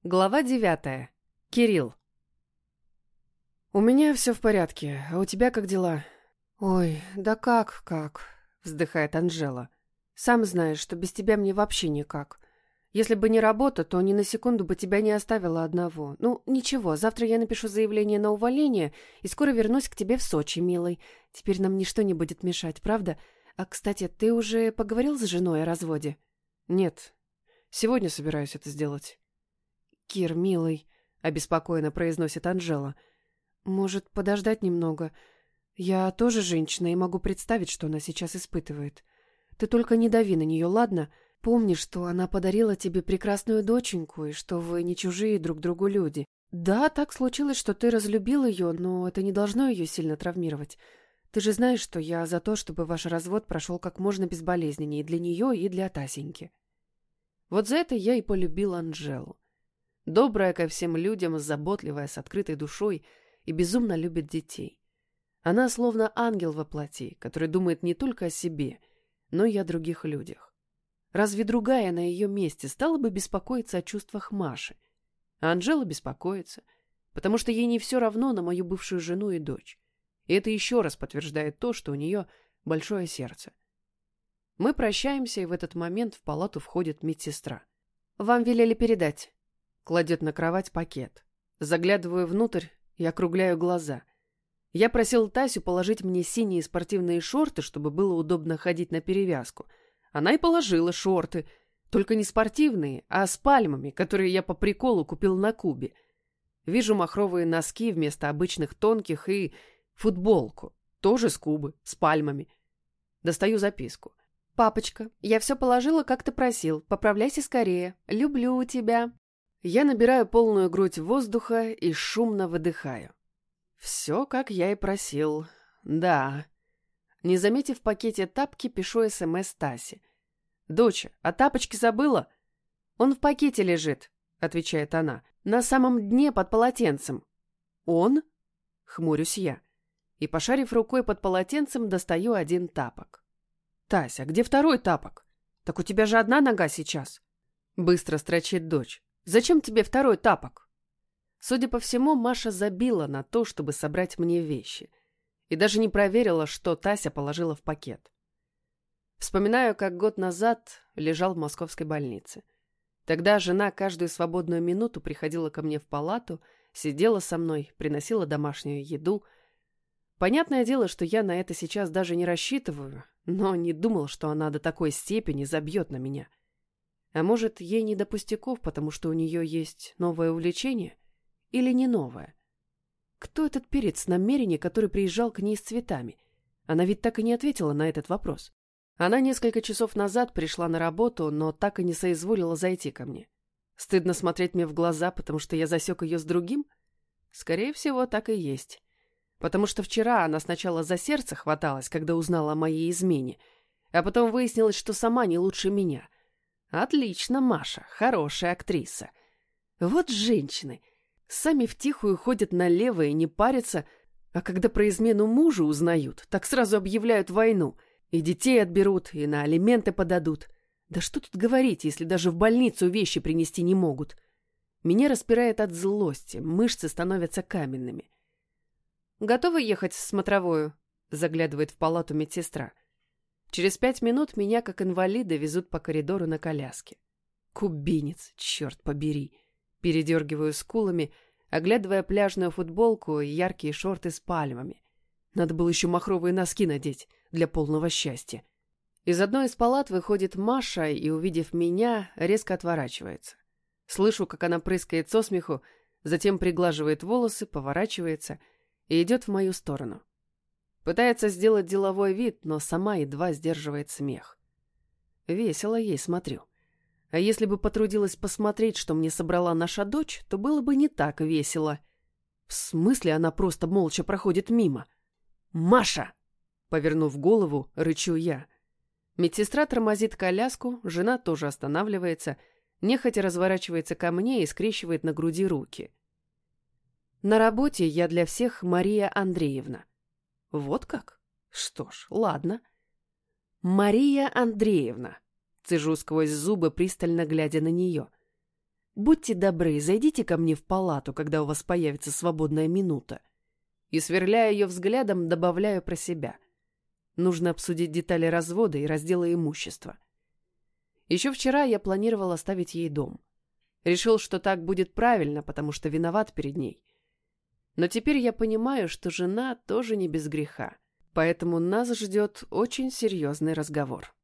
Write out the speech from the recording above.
Глава 9. Кирилл. «У меня все в порядке, а у тебя как дела?» «Ой, да как?» — вздыхает Анжела. «Сам знаешь, что без тебя мне вообще никак. Если бы не работа, то ни на секунду бы тебя не оставила одного. Ну, ничего, завтра я напишу заявление на увольнение и скоро вернусь к тебе в Сочи, милый. Теперь нам ничто не будет мешать, правда? А, кстати, ты уже поговорил с женой о разводе?» «Нет, сегодня собираюсь это сделать». «Кир, милый», — обеспокоенно произносит Анжела, — «может, подождать немного? Я тоже женщина и могу представить, что она сейчас испытывает. Ты только не дави на нее, ладно? Помни, что она подарила тебе прекрасную доченьку и что вы не чужие друг другу люди. Да, так случилось, что ты разлюбил ее, но это не должно ее сильно травмировать. Ты же знаешь, что я за то, чтобы ваш развод прошел как можно безболезненнее для нее и для Тасеньки». Вот за это я и полюбил Анжелу. Добрая ко всем людям, заботливая, с открытой душой и безумно любит детей. Она словно ангел во плоти, который думает не только о себе, но и о других людях. Разве другая на ее месте стала бы беспокоиться о чувствах Маши? А Анжела беспокоится, потому что ей не все равно на мою бывшую жену и дочь. И это еще раз подтверждает то, что у нее большое сердце. Мы прощаемся, и в этот момент в палату входит медсестра. «Вам велели передать». Кладет на кровать пакет. Заглядываю внутрь и округляю глаза. Я просил Тасю положить мне синие спортивные шорты, чтобы было удобно ходить на перевязку. Она и положила шорты, только не спортивные, а с пальмами, которые я по приколу купил на Кубе. Вижу махровые носки вместо обычных тонких и футболку, тоже с Кубы, с пальмами. Достаю записку. «Папочка, я все положила, как ты просил. Поправляйся скорее. Люблю тебя». Я набираю полную грудь воздуха и шумно выдыхаю. Все, как я и просил. Да. Не заметив в пакете тапки, пишу СМС Тасе. «Доча, а тапочки забыла?» «Он в пакете лежит», — отвечает она. «На самом дне под полотенцем». «Он?» — хмурюсь я. И, пошарив рукой под полотенцем, достаю один тапок. «Тася, а где второй тапок? Так у тебя же одна нога сейчас». Быстро строчит дочь. «Зачем тебе второй тапок?» Судя по всему, Маша забила на то, чтобы собрать мне вещи. И даже не проверила, что Тася положила в пакет. Вспоминаю, как год назад лежал в московской больнице. Тогда жена каждую свободную минуту приходила ко мне в палату, сидела со мной, приносила домашнюю еду. Понятное дело, что я на это сейчас даже не рассчитываю, но не думал, что она до такой степени забьет на меня. А может, ей не до пустяков, потому что у нее есть новое увлечение? Или не новое? Кто этот перец намерения, который приезжал к ней с цветами? Она ведь так и не ответила на этот вопрос. Она несколько часов назад пришла на работу, но так и не соизволила зайти ко мне. Стыдно смотреть мне в глаза, потому что я засек ее с другим? Скорее всего, так и есть. Потому что вчера она сначала за сердце хваталась, когда узнала о моей измене, а потом выяснилось, что сама не лучше меня. Отлично, Маша, хорошая актриса. Вот женщины. Сами втихую ходят налево и не парятся, а когда про измену мужа узнают, так сразу объявляют войну. И детей отберут, и на алименты подадут. Да что тут говорить, если даже в больницу вещи принести не могут. Меня распирает от злости, мышцы становятся каменными. «Готова ехать в смотровую?» — заглядывает в палату медсестра. Через 5 минут меня, как инвалида, везут по коридору на коляске. Кубинец, черт побери. Передергиваю скулами, оглядывая пляжную футболку и яркие шорты с пальмами. Надо было еще махровые носки надеть для полного счастья. Из одной из палат выходит Маша и, увидев меня, резко отворачивается. Слышу, как она прыскает со смеху, затем приглаживает волосы, поворачивается и идет в мою сторону. Пытается сделать деловой вид, но сама едва сдерживает смех. Весело ей смотрю. А если бы потрудилась посмотреть, что мне собрала наша дочь, то было бы не так весело. В смысле, она просто молча проходит мимо? «Маша!» Повернув голову, рычу я. Медсестра тормозит коляску, жена тоже останавливается, нехотя разворачивается ко мне и скрещивает на груди руки. На работе я для всех Мария Андреевна. Вот как? Что ж, ладно. Мария Андреевна. Цежу сквозь зубы, пристально глядя на нее. Будьте добры, зайдите ко мне в палату, когда у вас появится свободная минута. И, сверляя ее взглядом, добавляю про себя. Нужно обсудить детали развода и раздела имущества. Еще вчера я планировал оставить ей дом. Решил, что так будет правильно, потому что виноват перед ней. Но теперь я понимаю, что жена тоже не без греха. Поэтому нас ждет очень серьезный разговор.